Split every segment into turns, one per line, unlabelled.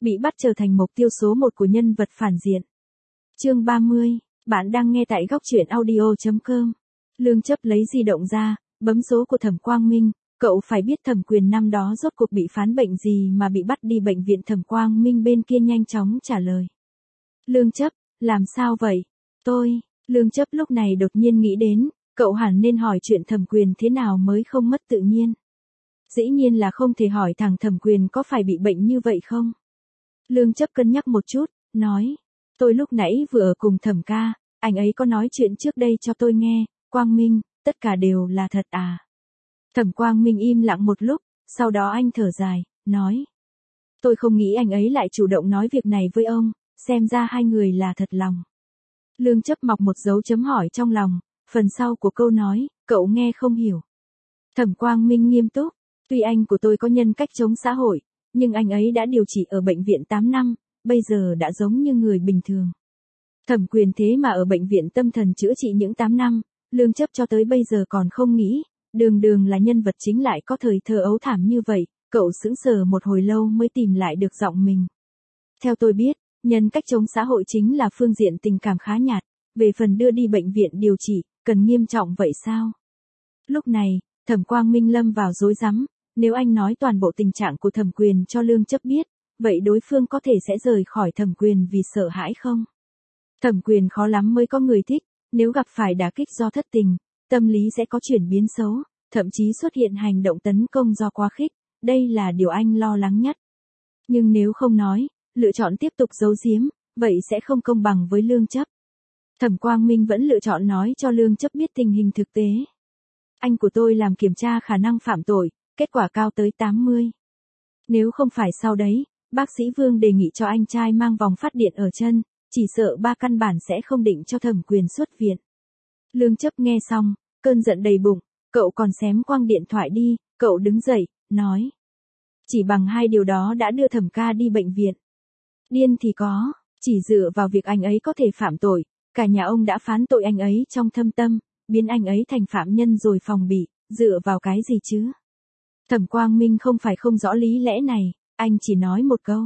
Bị bắt trở thành mục tiêu số 1 của nhân vật phản diện. Chương 30, bạn đang nghe tại góc truyện audio.com. Lương Chấp lấy di động ra, bấm số của Thẩm Quang Minh, cậu phải biết Thẩm Quyền năm đó rốt cuộc bị phán bệnh gì mà bị bắt đi bệnh viện. Thẩm Quang Minh bên kia nhanh chóng trả lời. Lương Chấp, làm sao vậy? Lương Chấp lúc này đột nhiên nghĩ đến, cậu hẳn nên hỏi chuyện Thẩm Quyền thế nào mới không mất tự nhiên. Dĩ nhiên là không thể hỏi thẳng Thẩm Quyền có phải bị bệnh như vậy không? Lương Chấp cân nhắc một chút, nói. Tôi lúc nãy vừa ở cùng Thẩm ca, anh ấy có nói chuyện trước đây cho tôi nghe. Quang Minh, tất cả đều là thật à? Thẩm Quang Minh im lặng một lúc, sau đó anh thở dài, nói. Tôi không nghĩ anh ấy lại chủ động nói việc này với ông, xem ra hai người là thật lòng. Lương Chấp mọc một dấu chấm hỏi trong lòng, phần sau của câu nói, cậu nghe không hiểu. Thẩm Quang Minh nghiêm túc, tuy anh của tôi có nhân cách chống xã hội, nhưng anh ấy đã điều trị ở bệnh viện 8 năm, bây giờ đã giống như người bình thường. Thẩm Quyền thế mà ở bệnh viện tâm thần chữa trị những 8 năm, Lương Chấp cho tới bây giờ còn không nghĩ, đường là nhân vật chính lại có thời thơ ấu thảm như vậy, cậu sững sờ một hồi lâu mới tìm lại được giọng mình. Theo tôi biết, nhân cách chống xã hội chính là phương diện tình cảm khá nhạt, về phần đưa đi bệnh viện điều trị, cần nghiêm trọng vậy sao? Lúc này, Thẩm Quang Minh lâm vào rối rắm, nếu anh nói toàn bộ tình trạng của Thẩm Quyền cho Lương Chấp biết, vậy đối phương có thể sẽ rời khỏi Thẩm Quyền vì sợ hãi không? Thẩm Quyền khó lắm mới có người thích, nếu gặp phải đả kích do thất tình, tâm lý sẽ có chuyển biến xấu, thậm chí xuất hiện hành động tấn công do quá khích, đây là điều anh lo lắng nhất. Nhưng nếu không nói, lựa chọn tiếp tục giấu giếm, vậy sẽ không công bằng với Lương Chấp. Thẩm Quang Minh vẫn lựa chọn nói cho Lương Chấp biết tình hình thực tế. Anh của tôi làm kiểm tra khả năng phạm tội, kết quả cao tới 80. Nếu không phải sau đấy, bác sĩ Vương đề nghị cho anh trai mang vòng phát điện ở chân, chỉ sợ ba căn bản sẽ không định cho Thẩm Quyền xuất viện. Lương Chấp nghe xong, cơn giận đầy bụng, cậu còn xém quăng điện thoại đi, cậu đứng dậy, nói. Chỉ bằng hai điều đó đã đưa Thẩm ca đi bệnh viện. Điên thì có, chỉ dựa vào việc anh ấy có thể phạm tội, cả nhà ông đã phán tội anh ấy trong thâm tâm, biến anh ấy thành phạm nhân rồi phòng bị, dựa vào cái gì chứ? Thẩm Quang Minh không phải không rõ lý lẽ này, anh chỉ nói một câu.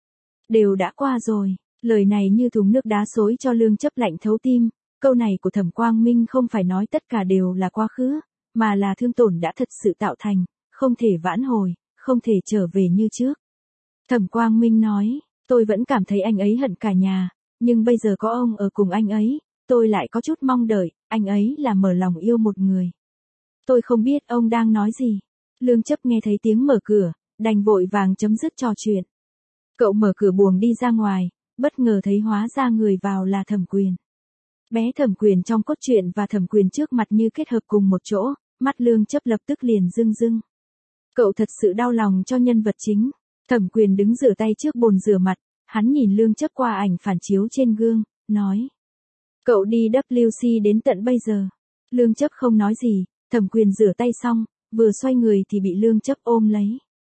Đều đã qua rồi, lời này như thùng nước đá xối cho Lương Chấp lạnh thấu tim, câu này của Thẩm Quang Minh không phải nói tất cả đều là quá khứ, mà là thương tổn đã thật sự tạo thành, không thể vãn hồi, không thể trở về như trước. Thẩm Quang Minh nói, tôi vẫn cảm thấy anh ấy hận cả nhà, nhưng bây giờ có ông ở cùng anh ấy, tôi lại có chút mong đợi, anh ấy là mở lòng yêu một người. Tôi không biết ông đang nói gì. Lương Chấp nghe thấy tiếng mở cửa, đành vội vàng chấm dứt trò chuyện. Cậu mở cửa buồng đi ra ngoài, bất ngờ thấy hóa ra người vào là Thẩm Quyền. Bé Thẩm Quyền trong cốt truyện và Thẩm Quyền trước mặt như kết hợp cùng một chỗ, mắt Lương Chấp lập tức liền rưng rưng. Cậu thật sự đau lòng cho nhân vật chính. Thẩm Quyền đứng rửa tay trước bồn rửa mặt, hắn nhìn Lương Chấp qua ảnh phản chiếu trên gương, nói. Cậu đi WC đến tận bây giờ. Lương Chấp không nói gì, Thẩm Quyền rửa tay xong, vừa xoay người thì bị Lương Chấp ôm lấy.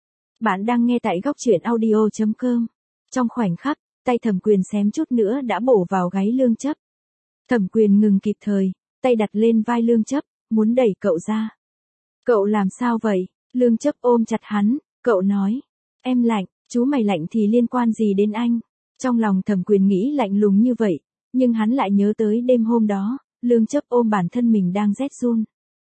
Bạn đang nghe tại góc truyện audio.com. Trong khoảnh khắc, tay Thẩm Quyền xém chút nữa đã bổ vào gáy Lương Chấp. Thẩm Quyền ngừng kịp thời, tay đặt lên vai Lương Chấp, muốn đẩy cậu ra. Cậu làm sao vậy? Lương Chấp ôm chặt hắn, cậu nói. Em lạnh, chú mày lạnh thì liên quan gì đến anh? Trong lòng Thẩm Quyền nghĩ lạnh lùng như vậy, nhưng hắn lại nhớ tới đêm hôm đó, Lương Chấp ôm bản thân mình đang rét run.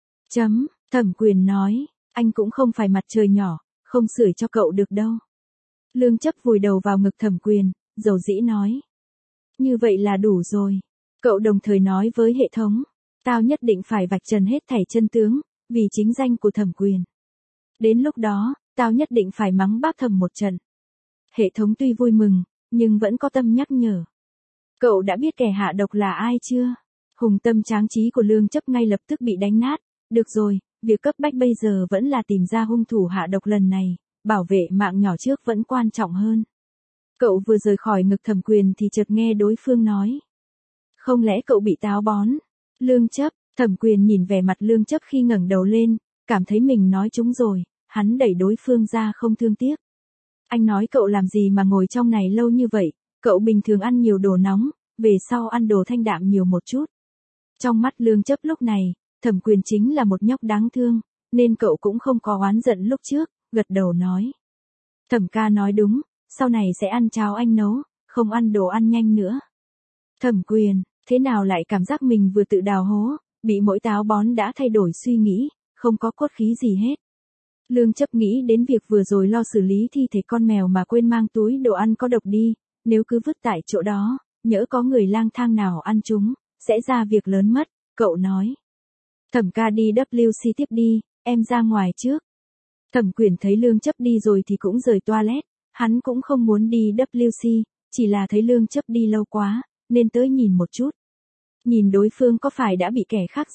Thẩm Quyền nói, anh cũng không phải mặt trời nhỏ, không sưởi cho cậu được đâu. Lương Chấp vùi đầu vào ngực Thẩm Quyền, dầu dĩ nói. Như vậy là đủ rồi. Cậu đồng thời nói với hệ thống, tao nhất định phải vạch trần hết thảy chân tướng, vì chính danh của Thẩm Quyền. Đến lúc đó, tao nhất định phải mắng bác Thẩm một trận. Hệ thống tuy vui mừng, nhưng vẫn có tâm nhắc nhở. Cậu đã biết kẻ hạ độc là ai chưa? Hùng tâm tráng trí của Lương Chấp ngay lập tức bị đánh nát. Được rồi, việc cấp bách bây giờ vẫn là tìm ra hung thủ hạ độc lần này, bảo vệ mạng nhỏ trước vẫn quan trọng hơn. Cậu vừa rời khỏi ngực Thẩm Quyền thì chợt nghe đối phương nói. Không lẽ cậu bị táo bón? Lương Chấp, Thẩm Quyền nhìn vẻ mặt Lương Chấp khi ngẩng đầu lên, cảm thấy mình nói trúng rồi, hắn đẩy đối phương ra không thương tiếc. Anh nói cậu làm gì mà ngồi trong này lâu như vậy, cậu bình thường ăn nhiều đồ nóng, về sau ăn đồ thanh đạm nhiều một chút. Trong mắt Lương Chấp lúc này, Thẩm Quyền chính là một nhóc đáng thương, nên cậu cũng không có oán giận lúc trước, gật đầu nói. Thẩm ca nói đúng, sau này sẽ ăn cháo anh nấu, không ăn đồ ăn nhanh nữa. Thẩm Quyền, thế nào lại cảm giác mình vừa tự đào hố, bị mỗi táo bón đã thay đổi suy nghĩ, không có cốt khí gì hết. Lương Chấp nghĩ đến việc vừa rồi lo xử lý thi thể con mèo mà quên mang túi đồ ăn có độc đi, nếu cứ vứt tại chỗ đó, nhỡ có người lang thang nào ăn chúng, sẽ ra việc lớn mất, cậu nói. Thẩm ca đi WC tiếp đi, em ra ngoài trước. Thẩm Quyền thấy Lương Chấp đi rồi thì cũng rời toilet, hắn cũng không muốn đi WC, chỉ là thấy Lương Chấp đi lâu quá, nên tới nhìn một chút. Nhìn đối phương có phải đã bị kẻ khác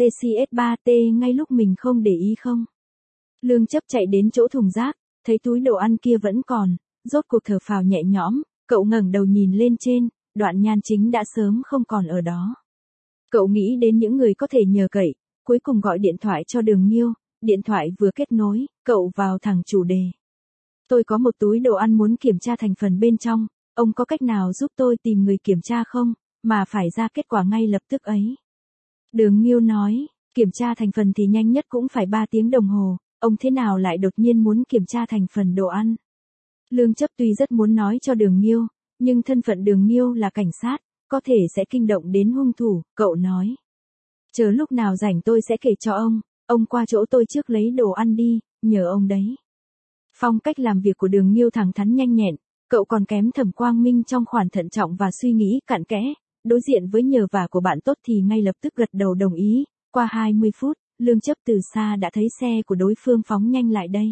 G3TCS3T ngay lúc mình không để ý không? Lương Chấp chạy đến chỗ thùng rác, thấy túi đồ ăn kia vẫn còn, rốt cuộc thở phào nhẹ nhõm, cậu ngẩng đầu nhìn lên trên, Đoạn Nhan Chính đã sớm không còn ở đó. Cậu nghĩ đến những người có thể nhờ cậy, cuối cùng gọi điện thoại cho Đường Nhiêu, điện thoại vừa kết nối, cậu vào thẳng chủ đề. Tôi có một túi đồ ăn muốn kiểm tra thành phần bên trong, ông có cách nào giúp tôi tìm người kiểm tra không, mà phải ra kết quả ngay lập tức ấy. Đường Nhiêu nói, kiểm tra thành phần thì nhanh nhất cũng phải 3 tiếng đồng hồ, ông thế nào lại đột nhiên muốn kiểm tra thành phần đồ ăn. Lương Chấp tuy rất muốn nói cho Đường Nhiêu, nhưng thân phận Đường Nhiêu là cảnh sát, có thể sẽ kinh động đến hung thủ, cậu nói. Chờ lúc nào rảnh tôi sẽ kể cho ông qua chỗ tôi trước lấy đồ ăn đi, nhờ ông đấy. Phong cách làm việc của Đường Nhiêu thẳng thắn nhanh nhẹn, cậu còn kém Thẩm Quang Minh trong khoản thận trọng và suy nghĩ cặn kẽ, đối diện với nhờ vả của bạn tốt thì ngay lập tức gật đầu đồng ý, qua 20 phút, Lương Chấp từ xa đã thấy xe của đối phương phóng nhanh lại đây.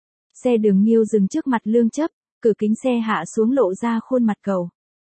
Xe Đường Nhiêu dừng trước mặt Lương Chấp, cửa kính xe hạ xuống lộ ra khuôn mặt cậu.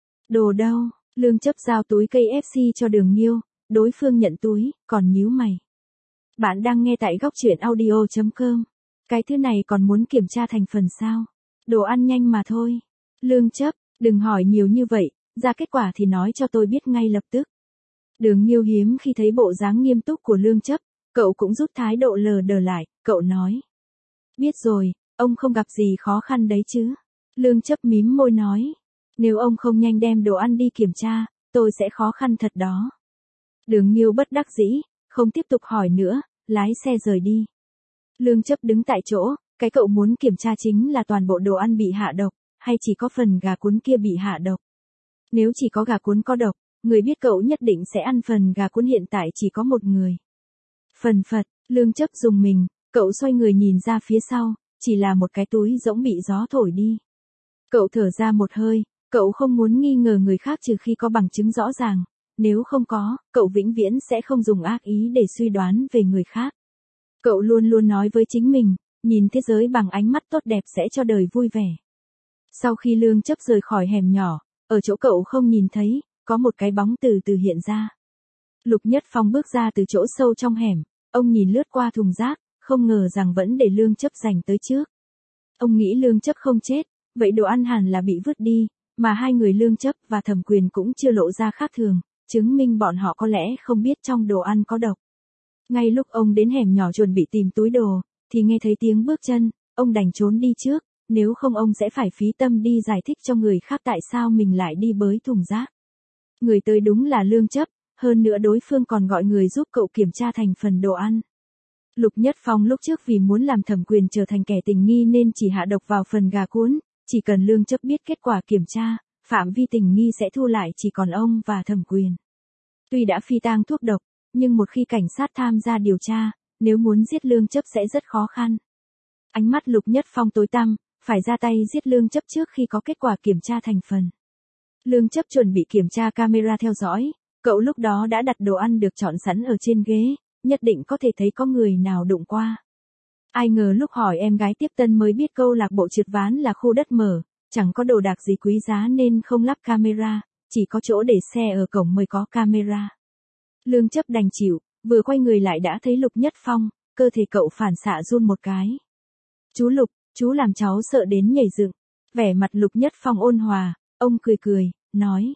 Đồ đâu? Lương Chấp giao túi KFC cho Đường Nhiêu, đối phương nhận túi, còn nhíu mày. Bạn đang nghe tại góc truyện audio.com. Cái thứ này còn muốn kiểm tra thành phần sao? Đồ ăn nhanh mà thôi. Lương Chấp, đừng hỏi nhiều như vậy, ra kết quả thì nói cho tôi biết ngay lập tức. Đường Nhiêu hiếm khi thấy bộ dáng nghiêm túc của Lương Chấp, cậu cũng rút thái độ lờ đờ lại, cậu nói. Biết rồi, ông không gặp gì khó khăn đấy chứ. Lương Chấp mím môi nói. Nếu ông không nhanh đem đồ ăn đi kiểm tra, tôi sẽ khó khăn thật đó. Đường Nhiêu bất đắc dĩ, không tiếp tục hỏi nữa, lái xe rời đi. Lương Chấp đứng tại chỗ, cái cậu muốn kiểm tra chính là toàn bộ đồ ăn bị hạ độc, hay chỉ có phần gà cuốn kia bị hạ độc. Nếu chỉ có gà cuốn có độc, người biết cậu nhất định sẽ ăn phần gà cuốn hiện tại chỉ có một người. Phần phật, Lương Chấp dùng mình, cậu xoay người nhìn ra phía sau, chỉ là một cái túi rỗng bị gió thổi đi. Cậu thở ra một hơi, cậu không muốn nghi ngờ người khác trừ khi có bằng chứng rõ ràng, nếu không có, cậu vĩnh viễn sẽ không dùng ác ý để suy đoán về người khác. Cậu luôn luôn nói với chính mình, nhìn thế giới bằng ánh mắt tốt đẹp sẽ cho đời vui vẻ. Sau khi Lương Chấp rời khỏi hẻm nhỏ, ở chỗ cậu không nhìn thấy, có một cái bóng từ từ hiện ra. Lục Nhất Phong bước ra từ chỗ sâu trong hẻm, ông nhìn lướt qua thùng rác, không ngờ rằng vẫn để Lương Chấp giành tới trước. Ông nghĩ Lương Chấp không chết, vậy đồ ăn hẳn là bị vứt đi, mà hai người Lương Chấp và Thẩm Quyền cũng chưa lộ ra khác thường, chứng minh bọn họ có lẽ không biết trong đồ ăn có độc. Ngay lúc ông đến hẻm nhỏ chuẩn bị tìm túi đồ, thì nghe thấy tiếng bước chân, ông đành trốn đi trước, nếu không ông sẽ phải phí tâm đi giải thích cho người khác tại sao mình lại đi bới thùng rác. Người tới đúng là Lương Chấp, hơn nữa đối phương còn gọi người giúp cậu kiểm tra thành phần đồ ăn. Lục Nhất Phong lúc trước vì muốn làm Thẩm Quyền trở thành kẻ tình nghi nên chỉ hạ độc vào phần gà cuốn, chỉ cần Lương Chấp biết kết quả kiểm tra, phạm vi tình nghi sẽ thu lại chỉ còn ông và Thẩm Quyền. Tuy đã phi tang thuốc độc, nhưng một khi cảnh sát tham gia điều tra, nếu muốn giết Lương Chấp sẽ rất khó khăn. Ánh mắt Lục Nhất Phong tối tăm, phải ra tay giết Lương Chấp trước khi có kết quả kiểm tra thành phần. Lương Chấp chuẩn bị kiểm tra camera theo dõi, cậu lúc đó đã đặt đồ ăn được chọn sẵn ở trên ghế, nhất định có thể thấy có người nào đụng qua. Ai ngờ lúc hỏi em gái tiếp tân mới biết câu lạc bộ trượt ván là khu đất mở, chẳng có đồ đạc gì quý giá nên không lắp camera, chỉ có chỗ để xe ở cổng mới có camera. Lương Chấp đành chịu, vừa quay người lại đã thấy Lục Nhất Phong, cơ thể cậu phản xạ run một cái. Chú Lục, chú làm cháu sợ đến nhảy dựng. Vẻ mặt Lục Nhất Phong ôn hòa, ông cười cười, nói.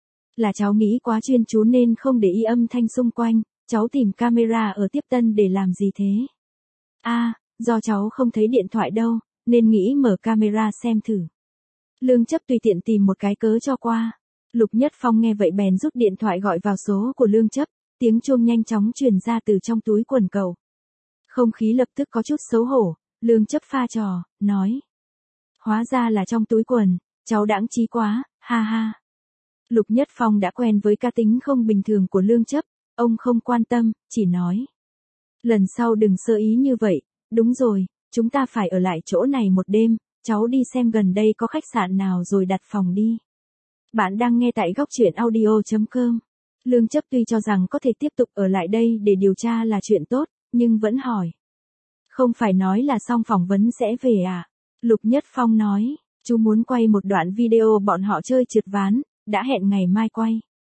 Là cháu nghĩ quá chuyên chú nên không để ý âm thanh xung quanh, cháu tìm camera ở tiếp tân để làm gì thế? Do cháu không thấy điện thoại đâu, nên nghĩ mở camera xem thử. Lương Chấp tùy tiện tìm một cái cớ cho qua. Lục Nhất Phong nghe vậy bèn rút điện thoại gọi vào số của Lương Chấp, tiếng chuông nhanh chóng truyền ra từ trong túi quần cậu. Không khí lập tức có chút xấu hổ, Lương Chấp pha trò, nói. Hóa ra là trong túi quần, cháu đãng trí quá, ha ha. Lục Nhất Phong đã quen với cá tính không bình thường của Lương Chấp, ông không quan tâm, chỉ nói. Lần sau đừng sơ ý như vậy, đúng rồi, chúng ta phải ở lại chỗ này một đêm, cháu đi xem gần đây có khách sạn nào rồi đặt phòng đi. Bạn đang nghe tại góc truyện audio.com. Lương Chấp tuy cho rằng có thể tiếp tục ở lại đây để điều tra là chuyện tốt, nhưng vẫn hỏi. Không phải nói là xong phỏng vấn sẽ về à? Lục Nhất Phong nói, chú muốn quay một đoạn video bọn họ chơi trượt ván, đã hẹn ngày mai quay.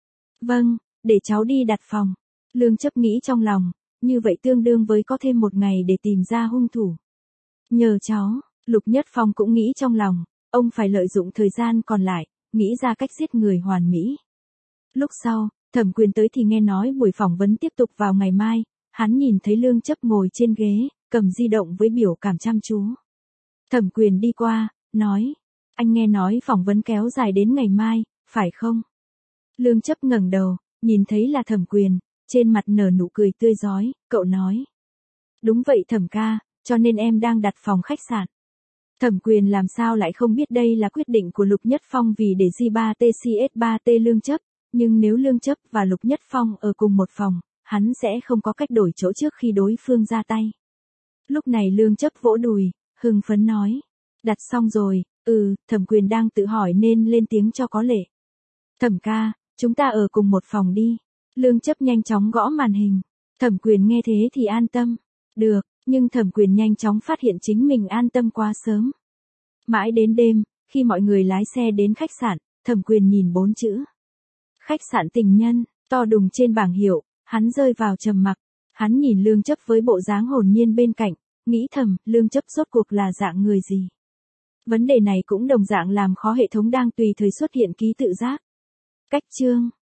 Vâng, để cháu đi đặt phòng. Lương Chấp nghĩ trong lòng, như vậy tương đương với có thêm một ngày để tìm ra hung thủ. Nhờ cháu, Lục Nhất Phong cũng nghĩ trong lòng, ông phải lợi dụng thời gian còn lại, nghĩ ra cách giết người hoàn mỹ. Lúc sau, Thẩm Quyền tới thì nghe nói buổi phỏng vấn tiếp tục vào ngày mai, hắn nhìn thấy Lương Chấp ngồi trên ghế, cầm di động với biểu cảm chăm chú. Thẩm Quyền đi qua, nói, anh nghe nói phỏng vấn kéo dài đến ngày mai, phải không? Lương Chấp ngẩng đầu, nhìn thấy là Thẩm Quyền, trên mặt nở nụ cười tươi rói, cậu nói. Đúng vậy Thẩm ca, cho nên em đang đặt phòng khách sạn. Thẩm Quyền làm sao lại không biết đây là quyết định của Lục Nhất Phong vì để J3TCS3T Lương Chấp, nhưng nếu Lương Chấp và Lục Nhất Phong ở cùng một phòng, hắn sẽ không có cách đổi chỗ trước khi đối phương ra tay. Lúc này Lương Chấp vỗ đùi, hưng phấn nói. Đặt xong rồi, Thẩm Quyền đang tự hỏi nên lên tiếng cho có lệ. Thẩm ca, chúng ta ở cùng một phòng đi. Lương Chấp nhanh chóng gõ màn hình. Thẩm Quyền nghe thế thì an tâm. Được, nhưng Thẩm Quyền nhanh chóng phát hiện chính mình an tâm quá sớm. Mãi đến đêm, khi mọi người lái xe đến khách sạn, Thẩm Quyền nhìn 4 chữ. Khách sạn Tình Nhân, to đùng trên bảng hiệu, hắn rơi vào trầm mặc. Hắn nhìn Lương Chấp với bộ dáng hồn nhiên bên cạnh, nghĩ thầm, Lương Chấp rốt cuộc là dạng người gì? Vấn đề này cũng đồng dạng làm khó hệ thống đang tùy thời xuất hiện ký tự giác. Cách chương